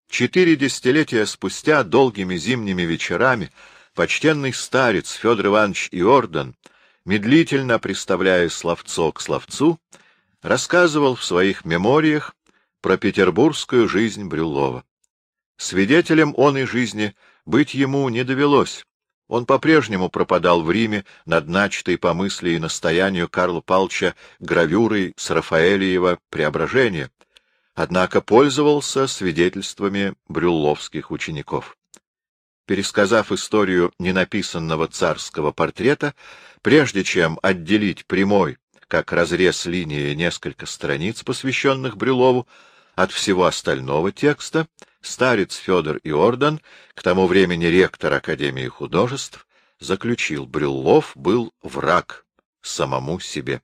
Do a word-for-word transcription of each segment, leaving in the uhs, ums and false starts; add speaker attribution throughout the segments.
Speaker 1: Четыре десятилетия спустя, долгими зимними вечерами, почтенный старец Федор Иванович Иордан, медлительно приставляя словцо к словцу, рассказывал в своих мемориях про петербургскую жизнь Брюллова. Свидетелем оной жизни быть ему не довелось. Он по-прежнему пропадал в Риме над начатой по мысли и настоянию Карла Павловича гравюрой с Рафаэлиева «Преображение», однако пользовался свидетельствами брюлловских учеников. Пересказав историю ненаписанного царского портрета, прежде чем отделить прямой, как разрез линии, несколько страниц, посвященных Брюллову, от всего остального текста, старец Федор Иордан, к тому времени ректор Академии художеств, заключил: Брюллов был враг самому себе.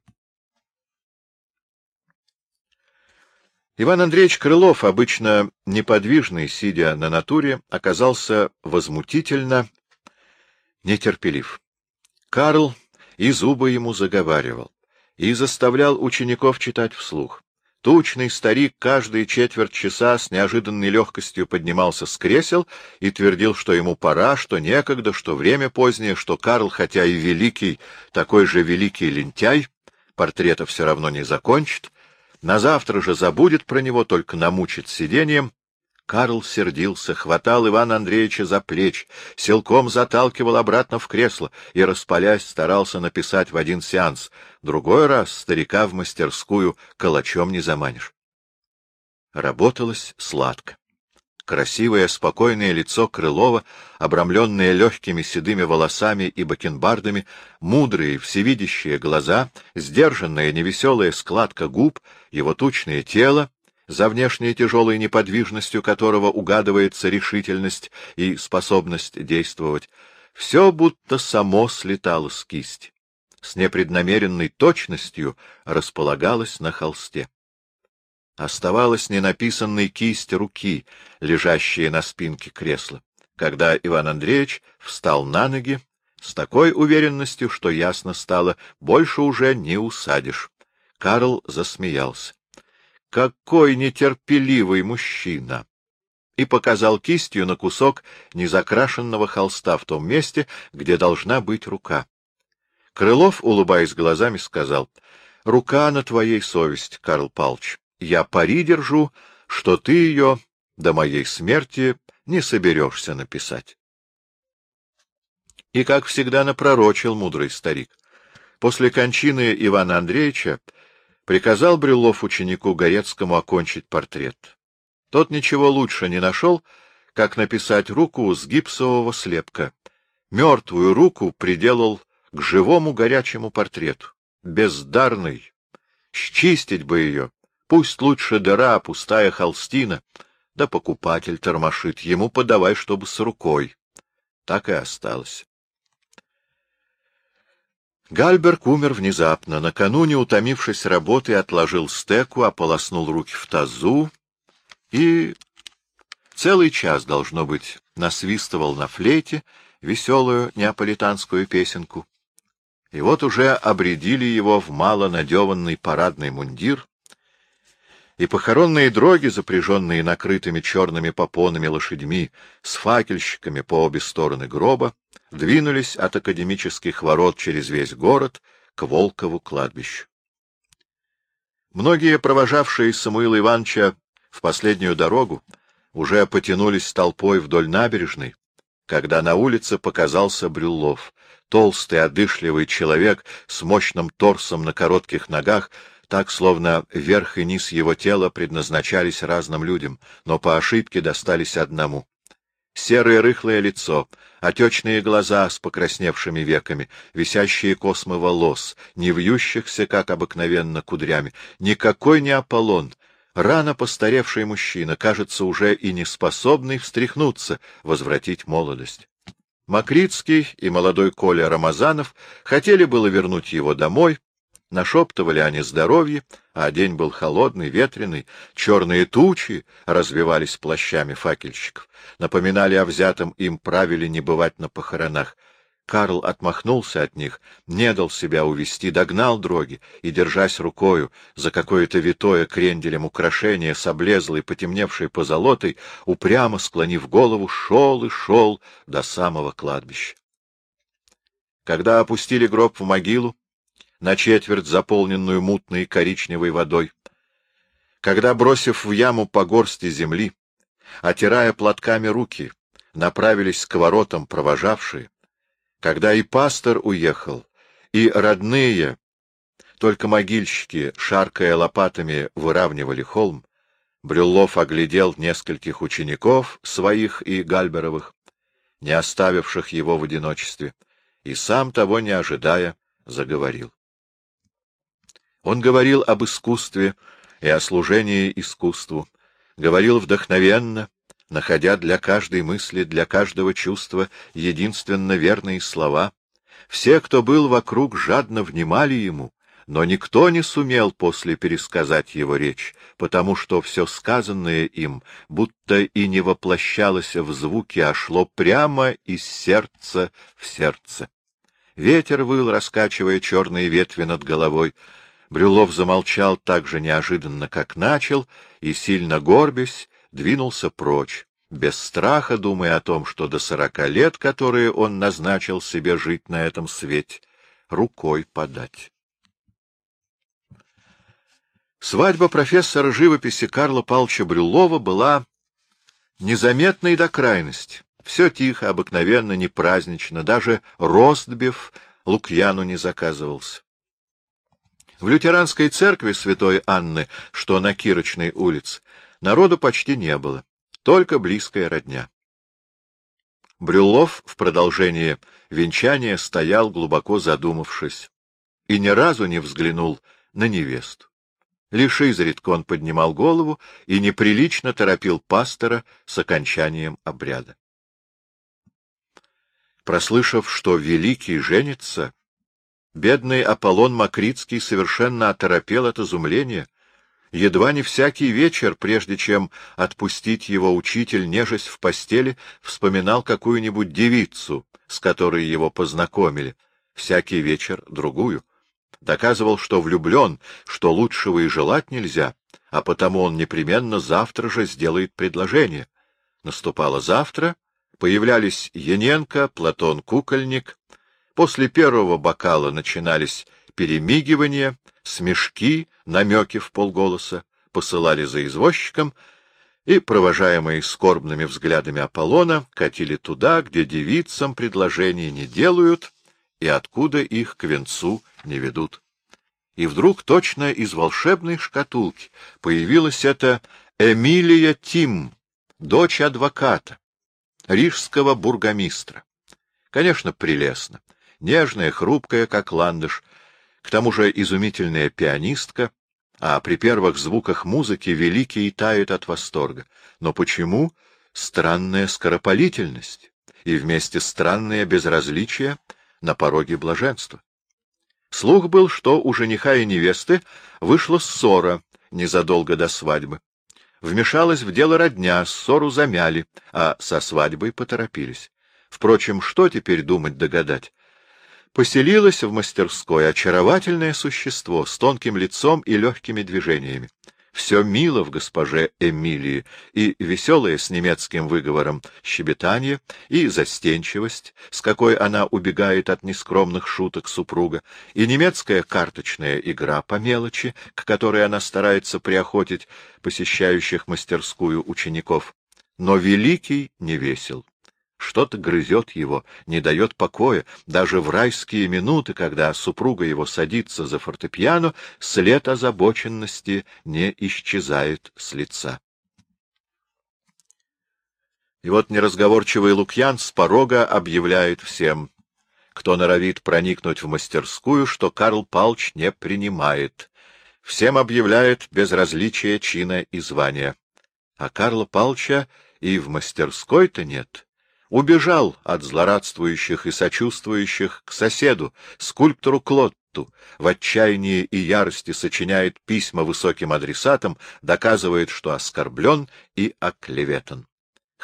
Speaker 1: Иван Андреевич Крылов, обычно неподвижный, сидя на натуре, оказался возмутительно нетерпелив. Карл и зубы ему заговаривал, и заставлял учеников читать вслух. Тучный старик каждые четверть часа с неожиданной легкостью поднимался с кресел и твердил, что ему пора, что некогда, что время позднее, что Карл, хотя и великий, такой же великий лентяй, портрета все равно не закончит, на завтра же забудет про него, только намучит сиденьем. Карл сердился, хватал Ивана Андреевича за плечи, силком заталкивал обратно в кресло и, распалясь, старался написать в один сеанс. Другой раз старика в мастерскую калачом не заманишь. Работалось сладко. Красивое, спокойное лицо Крылова, обрамленное легкими седыми волосами и бакенбардами, мудрые, всевидящие глаза, сдержанная невеселая складка губ, его тучное тело, за внешней тяжелой неподвижностью которого угадывается решительность и способность действовать, все будто само слетало с кисти, с непреднамеренной точностью располагалось на холсте. Оставалась ненаписанной кисть руки, лежащая на спинке кресла, когда Иван Андреевич встал на ноги с такой уверенностью, что ясно стало, больше уже не усадишь. Карл засмеялся. Какой нетерпеливый мужчина! И показал кистью на кусок незакрашенного холста в том месте, где должна быть рука. Крылов, улыбаясь глазами, сказал: — Рука на твоей совести, Карл Павлович. Я пари держу, что ты ее до моей смерти не соберешься написать. И, как всегда, напророчил мудрый старик. После кончины Ивана Андреевича приказал Брюллов ученику Горецкому окончить портрет. Тот ничего лучше не нашел, как написать руку с гипсового слепка. Мертвую руку приделал к живому горячему портрету. Бездарный. Счистить бы ее. Пусть лучше дыра, пустая холстина. Да покупатель тормошит. Ему подавай, чтобы с рукой. Так и осталось. Гальберг умер внезапно. Накануне, утомившись работой, отложил стеку, ополоснул руки в тазу и целый час, должно быть, насвистывал на флейте веселую неаполитанскую песенку. И вот уже обрядили его в мало надеванный парадный мундир, и похоронные дроги, запряженные накрытыми черными попонами лошадьми с факельщиками по обе стороны гроба, двинулись от академических ворот через весь город к Волкову кладбищу. Многие, провожавшие Самуила Ивановича в последнюю дорогу, уже потянулись толпой вдоль набережной, когда на улице показался Брюллов, толстый, одышливый человек с мощным торсом на коротких ногах, так, словно верх и низ его тела предназначались разным людям, но по ошибке достались одному. Серое рыхлое лицо, отечные глаза с покрасневшими веками, висящие космы волос, не вьющихся, как обыкновенно, кудрями. Никакой не Аполлон, рано постаревший мужчина, кажется, уже и не способный встряхнуться, возвратить молодость. Макритский и молодой Коля Рамазанов хотели было вернуть его домой. Нашептывали они здоровье, а день был холодный, ветреный, черные тучи развивались плащами факельщиков, напоминали о взятом им правиле не бывать на похоронах. Карл отмахнулся от них, не дал себя увести, догнал дроги и, держась рукою за какое-то витое кренделем украшение с облезлой, потемневшей позолотой, упрямо склонив голову, шел и шел до самого кладбища. Когда опустили гроб в могилу, на четверть заполненную мутной коричневой водой, когда, бросив в яму по горсти земли, отирая платками руки, направились к воротам провожавшие, когда и пастор уехал, и родные, только могильщики, шаркая лопатами, выравнивали холм, Брюллов оглядел нескольких учеников, своих и Гальберовых, не оставивших его в одиночестве, и сам, того не ожидая, заговорил. Он говорил об искусстве и о служении искусству, говорил вдохновенно, находя для каждой мысли, для каждого чувства единственно верные слова. Все, кто был вокруг, жадно внимали ему, но никто не сумел после пересказать его речь, потому что все сказанное им будто и не воплощалось в звуки, а шло прямо из сердца в сердце. Ветер выл, раскачивая черные ветви над головой. Брюллов замолчал так же неожиданно, как начал, и, сильно горбясь, двинулся прочь, без страха думая о том, что до сорока лет, которые он назначил себе жить на этом свете, рукой подать. Свадьба профессора живописи Карла Павловича Брюллова была незаметной до крайности. Все тихо, обыкновенно, не празднично, даже ростбиф Лукьяну не заказывался. В лютеранской церкви святой Анны, что на Кирочной улице, народу почти не было, только близкая родня. Брюллов в продолжении венчания стоял, глубоко задумавшись, и ни разу не взглянул на невесту. Лишь изредка он поднимал голову и неприлично торопил пастора с окончанием обряда. Прослышав, что великий женится, бедный Аполлон Макритский совершенно оторопел от изумления. Едва не всякий вечер, прежде чем отпустить его учитель, нежесть в постели, вспоминал какую-нибудь девицу, с которой его познакомили, всякий вечер другую. Доказывал, что влюблен, что лучшего и желать нельзя, а потому он непременно завтра же сделает предложение. Наступало завтра, появлялись Яненко, Платон Кукольник. После первого бокала начинались перемигивания, смешки, намеки вполголоса, посылали за извозчиком и, провожаемые скорбными взглядами Аполлона, катили туда, где девицам предложений не делают и откуда их к венцу не ведут. И вдруг точно из волшебной шкатулки появилась эта Эмилия Тим, дочь адвоката, рижского бургомистра. Конечно, прелестно, нежная, хрупкая, как ландыш, к тому же изумительная пианистка, а при первых звуках музыки великий тает от восторга. Но почему странная скоропалительность и вместе странное безразличие на пороге блаженства? Слух был, что у жениха и невесты вышла ссора незадолго до свадьбы. Вмешалась в дело родня, ссору замяли, а со свадьбой поторопились. Впрочем, что теперь думать догадать? Поселилось в мастерской очаровательное существо с тонким лицом и легкими движениями. Все мило в госпоже Эмилии, и веселое с немецким выговором щебетанье, и застенчивость, с какой она убегает от нескромных шуток супруга, и немецкая карточная игра по мелочи, к которой она старается приохотить посещающих мастерскую учеников. Но великий не весел. Что-то грызет его, не дает покоя. Даже в райские минуты, когда супруга его садится за фортепиано, след озабоченности не исчезает с лица. И вот неразговорчивый Лукьян с порога объявляет всем, кто норовит проникнуть в мастерскую, что Карл Павлович не принимает. Всем объявляет безразличие чина и звания. А Карла Павловича и в мастерской-то нет. Убежал от злорадствующих и сочувствующих к соседу, скульптору Клотту, в отчаянии и ярости сочиняет письма высоким адресатам, доказывает, что оскорблен и оклеветан.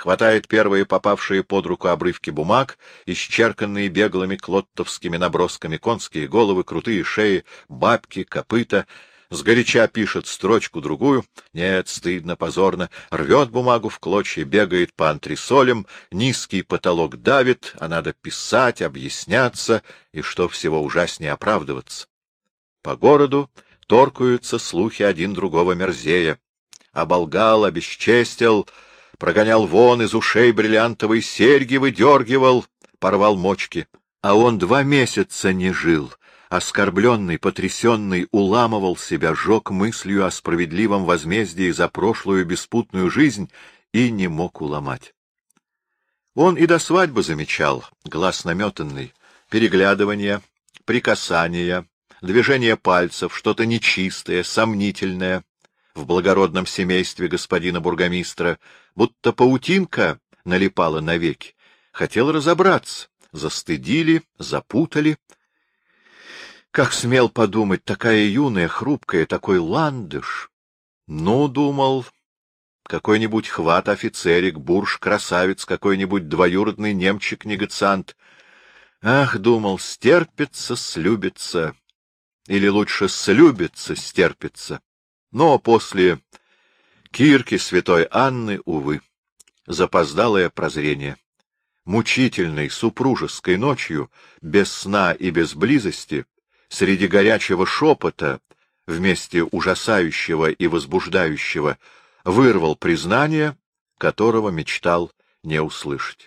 Speaker 1: хватает первые попавшие под руку обрывки бумаг, исчерканные беглыми клоттовскими набросками, конские головы, крутые шеи, бабки, копыта, сгоряча пишет строчку-другую, нет, стыдно, позорно, рвет бумагу в клочья, бегает по антресолям, низкий потолок давит, а надо писать, объясняться и, что всего ужаснее, оправдываться. По городу торкаются слухи один другого мерзея. Оболгал, обесчестил, прогонял вон из ушей бриллиантовые серьги, выдергивал, порвал мочки. А он два месяца не жил. Оскорбленный, потрясенный, уламывал себя, жег мыслью о справедливом возмездии за прошлую беспутную жизнь и не мог уломать. Он и до свадьбы замечал, глаз наметанный, переглядывания, прикасания, движение пальцев, что-то нечистое, сомнительное в благородном семействе господина бургомистра, будто паутинка налипала навеки. Хотел разобраться, застыдили, запутали. Как смел подумать, такая юная, хрупкая, такой ландыш. Ну, думал, какой-нибудь хват-офицерик, бурж-красавец, какой-нибудь двоюродный немчик-негациант. Ах, думал, стерпится, слюбится, или лучше слюбится, стерпится. Но после Кирки святой Анны, увы, запоздалое прозрение. Мучительной супружеской ночью, без сна и без близости, среди горячего шепота, вместе ужасающего и возбуждающего, вырвал признание, которого мечтал не услышать.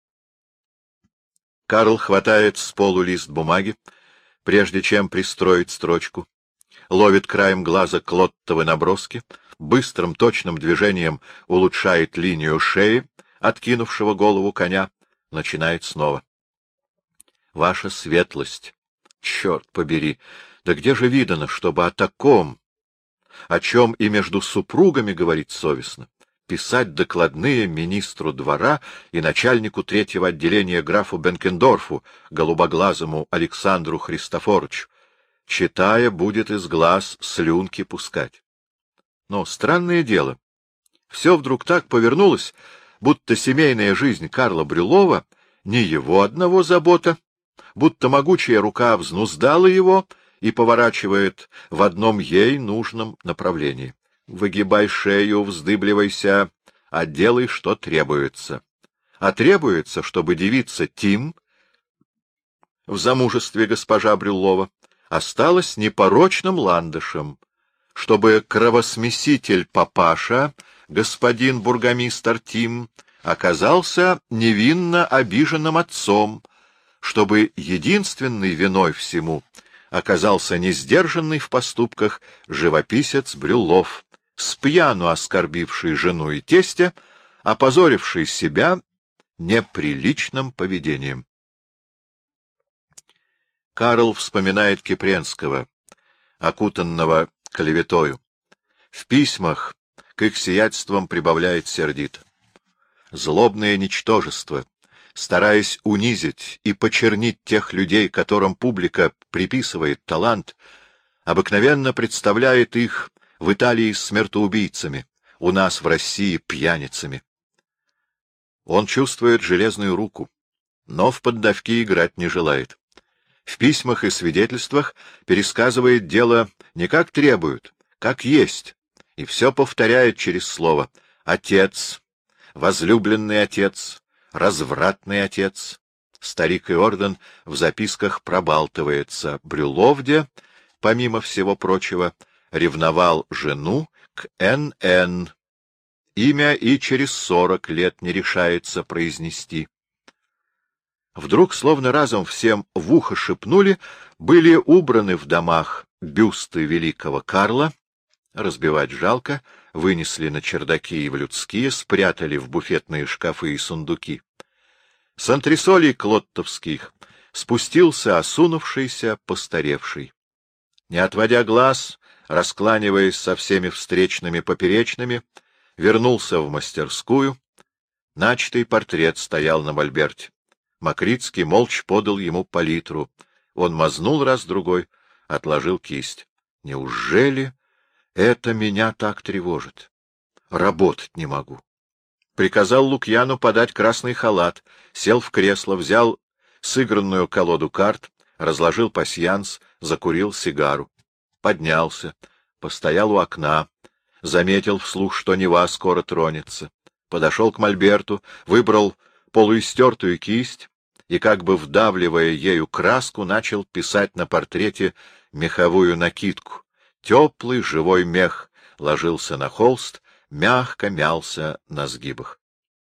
Speaker 1: Карл хватает с полу лист бумаги, прежде чем пристроить строчку, ловит краем глаза клоттовы наброски, быстрым точным движением улучшает линию шеи, откинувшего голову коня, начинает снова. Ваша светлость, черт побери, да где же видано, чтобы о таком, о чем и между супругами говорить совестно, писать докладные министру двора и начальнику третьего отделения графу Бенкендорфу, голубоглазому Александру Христофоровичу, читая, будет из глаз слюнки пускать. Но странное дело, все вдруг так повернулось, будто семейная жизнь Карла Брюлова не его одного забота, будто могучая рука взнуздала его и поворачивает в одном ей нужном направлении. Выгибай шею, вздыбливайся, а делай, что требуется. А требуется, чтобы девица Тим в замужестве госпожа Брюлова осталась непорочным ландышем, чтобы кровосмеситель папаша, господин бургомистр Тим, оказался невинно обиженным отцом, чтобы единственной виной всему оказался несдержанный в поступках живописец Брюллов, спьяну оскорбивший жену и тестя, опозоривший себя неприличным поведением. Карл вспоминает Кипренского, окутанного клеветою. В письмах к их сиятельствам прибавляет сердито. Злобное ничтожество, стараясь унизить и почернить тех людей, которым публика приписывает талант, обыкновенно представляет их в Италии смертоубийцами, у нас в России пьяницами. Он чувствует железную руку, но в поддавки играть не желает. В письмах и свидетельствах пересказывает дело не как требуют, как есть, и все повторяет через слово «отец», «возлюбленный отец», «развратный отец». Старик Иордан в записках пробалтывается. Брюловде, помимо всего прочего, ревновал жену к Н Н. Имя и через сорок лет не решается произнести. Вдруг, словно разом всем в ухо шепнули, были убраны в домах бюсты великого Карла, разбивать жалко, вынесли на чердаки и в людские, спрятали в буфетные шкафы и сундуки. С антресолей клоттовских спустился осунувшийся, постаревший. Не отводя глаз, раскланиваясь со всеми встречными поперечными, вернулся в мастерскую. Начатый портрет стоял на мольберте. Макритский молча подал ему палитру. Он мазнул раз-другой, отложил кисть. Неужели это меня так тревожит? Работать не могу. приказал Лукьяну подать красный халат, сел в кресло, взял сыгранную колоду карт, разложил пасьянс, закурил сигару. Поднялся, постоял у окна, заметил вслух, что Нева скоро тронется. Подошел к мольберту, выбрал полуистертую кисть и, как бы вдавливая ею краску, начал писать на портрете меховую накидку. Теплый живой мех ложился на холст, мягко мялся на сгибах.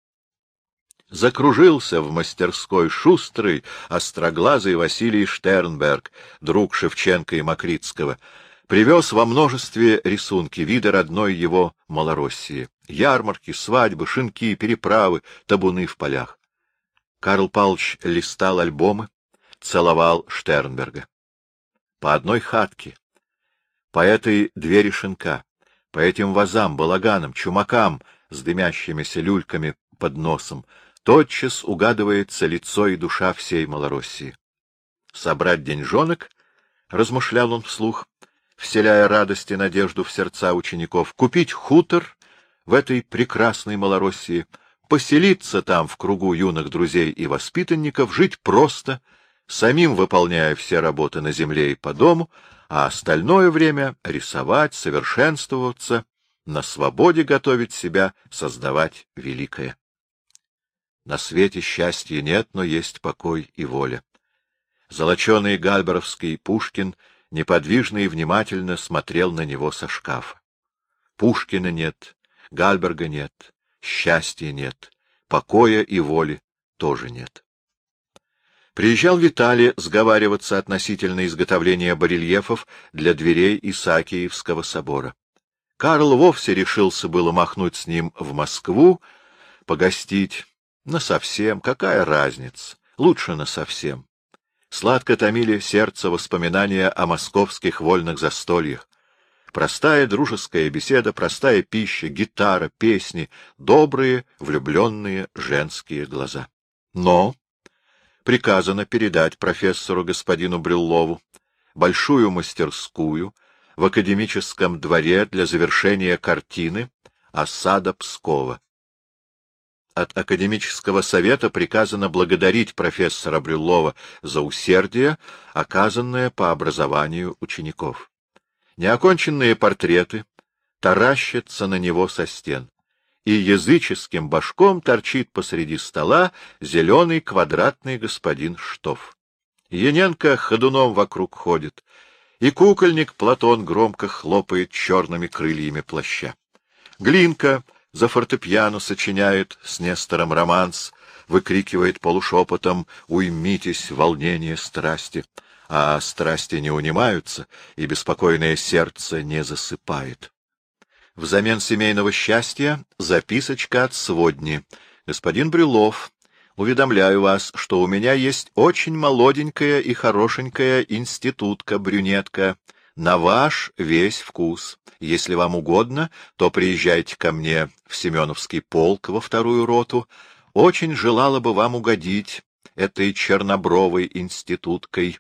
Speaker 1: Закружился в мастерской шустрый, остроглазый Василий Штернберг, друг Шевченко и Макритского. Привез во множестве рисунки, виды родной его Малороссии. Ярмарки, свадьбы, шинки, переправы, табуны в полях. Карл Павлович листал альбомы, целовал Штернберга. По одной хатке, по этой двери шинка, по этим вазам, балаганам, чумакам с дымящимися люльками под носом, тотчас угадывается лицо и душа всей Малороссии. Собрать деньжонок, размышлял он вслух, вселяя радость и надежду в сердца учеников, купить хутор в этой прекрасной Малороссии, поселиться там в кругу юных друзей и воспитанников, жить просто, самим выполняя все работы на земле и по дому, а остальное время рисовать, совершенствоваться, на свободе готовить себя, создавать великое. На свете счастья нет, но есть покой и воля. Золоченый гальберовский Пушкин неподвижно и внимательно смотрел на него со шкафа. Пушкина нет, Гальберга нет, счастья нет, покоя и воли тоже нет. Приезжал Виталий сговариваться относительно изготовления барельефов для дверей Исаакиевского собора. Карл вовсе решился было махнуть с ним в Москву, погостить. Насовсем, какая разница? Лучше насовсем. Сладко томили сердце воспоминания о московских вольных застольях. Простая дружеская беседа, простая пища, гитара, песни, добрые, влюбленные женские глаза. Но приказано передать профессору господину Брюллову большую мастерскую в академическом дворе для завершения картины «Осада Пскова». От академического совета приказано благодарить профессора Брюллова за усердие, оказанное по образованию учеников. Неоконченные портреты таращатся на него со стен, и языческим башком торчит посреди стола зеленый квадратный господин Штоф. Яненко ходуном вокруг ходит, и кукольник Платон громко хлопает черными крыльями плаща. Глинка за фортепиано сочиняет с Нестором романс, выкрикивает полушепотом «Уймитесь, волнение страсти!», а страсти не унимаются, и беспокойное сердце не засыпает. Взамен семейного счастья записочка от сводни. «Господин Брюллов, уведомляю вас, что у меня есть очень молоденькая и хорошенькая институтка-брюнетка, на ваш весь вкус. Если вам угодно, то приезжайте ко мне в Семеновский полк во вторую роту. Очень желала бы вам угодить этой чернобровой институткой».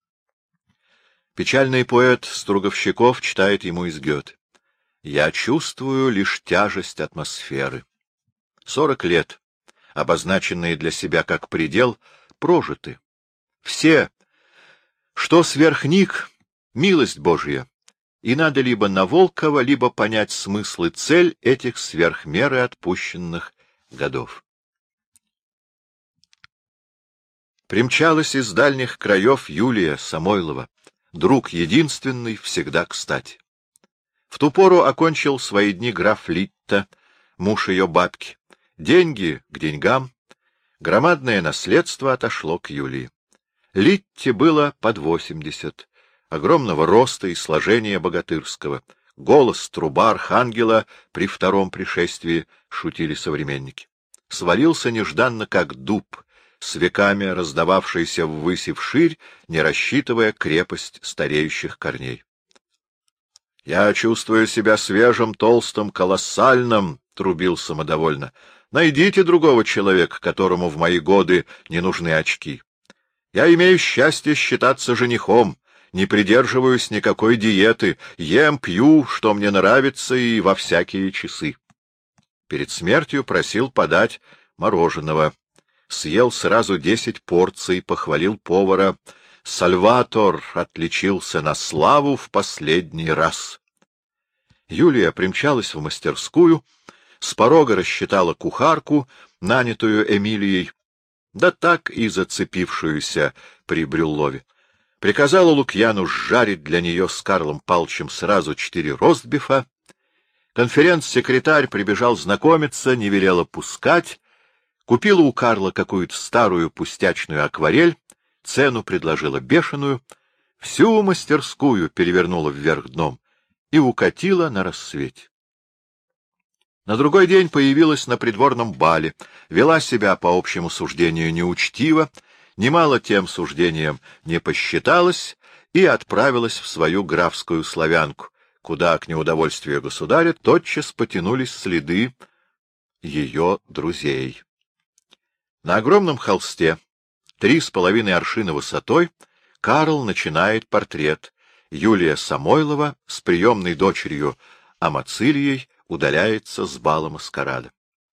Speaker 1: Печальный поэт Струговщиков читает ему из Гёте: «Я чувствую лишь тяжесть атмосферы». Сорок лет, обозначенные для себя как предел, прожиты. Все, что сверх них, милость Божья, и надо либо на Волкова, либо понять смысл и цель этих сверхмеры отпущенных годов. Примчалась из дальних краев Юлия Самойлова, друг единственный, всегда кстати. В ту пору окончил свои дни граф Литта, муж ее бабки. Деньги к деньгам, громадное наследство отошло к Юлии. Литте было под восемьдесят, огромного роста и сложения богатырского. Голос труба архангела при втором пришествии, шутили современники. Свалился нежданно, как дуб, с веками раздававшийся ввысь и вширь, не рассчитывая крепость стареющих корней. — Я чувствую себя свежим, толстым, колоссальным, — трубил самодовольно. — Найдите другого человека, которому в мои годы не нужны очки. Я имею счастье считаться женихом, не придерживаюсь никакой диеты, ем, пью, что мне нравится, и во всякие часы. Перед смертью просил подать мороженого. Съел сразу десять порций, похвалил повара. Сальватор отличился на славу в последний раз. Юлия примчалась в мастерскую, с порога рассчитала кухарку, нанятую Эмилией, да так и зацепившуюся при Брюллове. Приказала Лукьяну сжарить для нее с Карлом Палчем сразу четыре ростбифа. Конференц-секретарь прибежал знакомиться, не велела пускать, купила у Карла какую-то старую пустячную акварель, цену предложила бешеную, всю мастерскую перевернула вверх дном и укатила на рассвете. На другой день появилась на придворном бале, вела себя, по общему суждению, неучтиво, немало тем суждением не посчиталась и отправилась в свою графскую славянку, куда, к неудовольствию государя, тотчас потянулись следы ее друзей. На огромном холсте, три с половиной аршина высотой, Карл начинает портрет. Юлия Самойлова с приемной дочерью Амацилией удаляется с бала маскарада.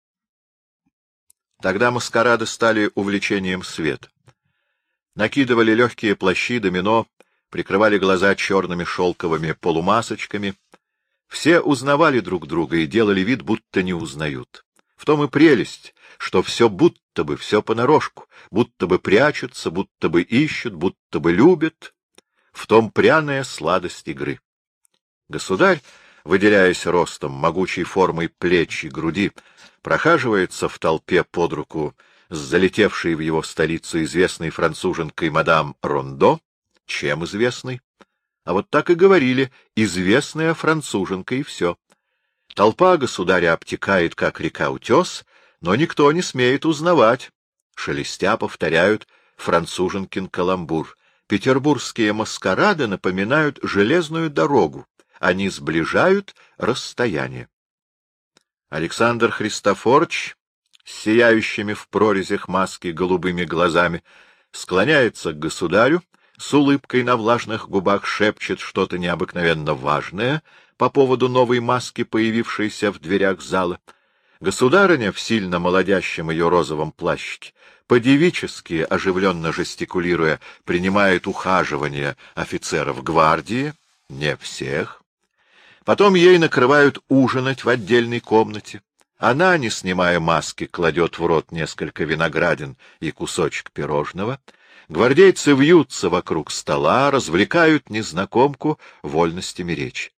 Speaker 1: Тогда маскарады стали увлечением света. Накидывали легкие плащи домино, прикрывали глаза черными шелковыми полумасочками. Все узнавали друг друга и делали вид, будто не узнают. В том и прелесть, что все будто бы, все понарошку, будто бы прячутся, будто бы ищут, будто бы любят. В том пряная сладость игры. Государь, выделяясь ростом, могучей формой плеч и груди, прохаживается в толпе под руку с залетевшей в его столицу известной француженкой мадам Рондо. Чем известной? А вот так и говорили: известная француженка, и все. Толпа государя обтекает, как река Утес, но никто не смеет узнавать. Шелестя повторяют француженкин каламбур. Петербургские маскарады напоминают железную дорогу. Они сближают расстояние. Александр Христофорович, с сияющими в прорезях маски голубыми глазами, склоняется к государю, с улыбкой на влажных губах шепчет что-то необыкновенно важное по поводу новой маски, появившейся в дверях зала. Государыня в сильно молодящем ее розовом плащике, по-девически, оживленно жестикулируя, принимает ухаживание офицеров гвардии, не всех. Потом ей накрывают ужинать в отдельной комнате. Она, не снимая маски, кладет в рот несколько виноградин и кусочек пирожного. Гвардейцы вьются вокруг стола, развлекают незнакомку вольностями речи.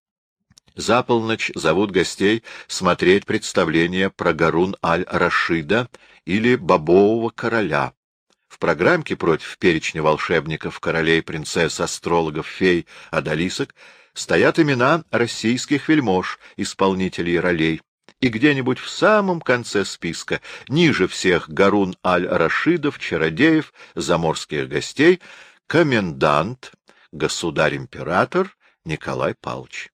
Speaker 1: За полночь зовут гостей смотреть представление про Гарун-аль-Рашида или Бобового короля. В программке против перечня волшебников, королей, принцесс, астрологов, фей, одолисок стоят имена российских вельмож, исполнителей ролей. И где-нибудь в самом конце списка, ниже всех Гарун-аль-Рашидов, чародеев, заморских гостей, комендант, государь-император Николай Павлович.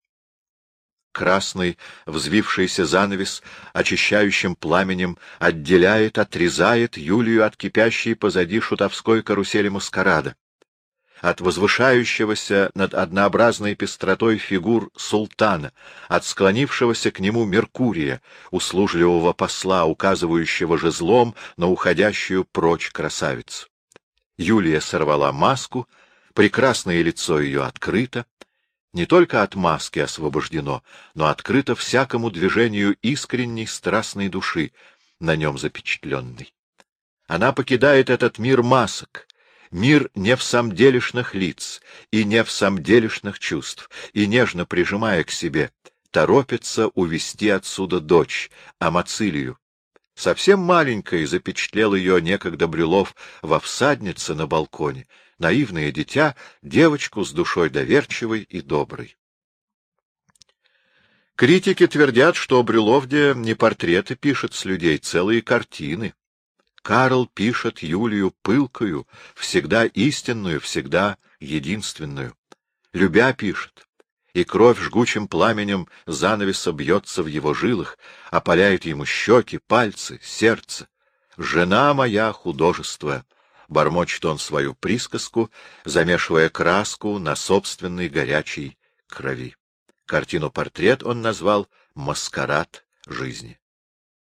Speaker 1: Красный взвившийся занавес очищающим пламенем отделяет, отрезает Юлию от кипящей позади шутовской карусели маскарада, от возвышающегося над однообразной пестротой фигур султана, от склонившегося к нему Меркурия, услужливого посла, указывающего жезлом на уходящую прочь красавицу. Юлия сорвала маску, прекрасное лицо ее открыто, не только от маски освобождено, но открыто всякому движению искренней страстной души, на нем запечатленной. Она покидает этот мир масок, мир невсамделишных лиц и невсамделишных чувств, и, нежно прижимая к себе, торопится увести отсюда дочь, Амацилию. Совсем маленькой запечатлел ее некогда Брюллов во всаднице на балконе, наивное дитя, девочку с душой доверчивой и доброй. Критики твердят, что Брюллов де не портреты пишет с людей, целые картины. Карл пишет Юлию пылкую, всегда истинную, всегда единственную. Любя пишет, и кровь жгучим пламенем занавеса бьется в его жилах, опаляет ему щеки, пальцы, сердце. «Жена моя художество», — бормочет он свою присказку, замешивая краску на собственной горячей крови. Картину-портрет он назвал «Маскарад жизни.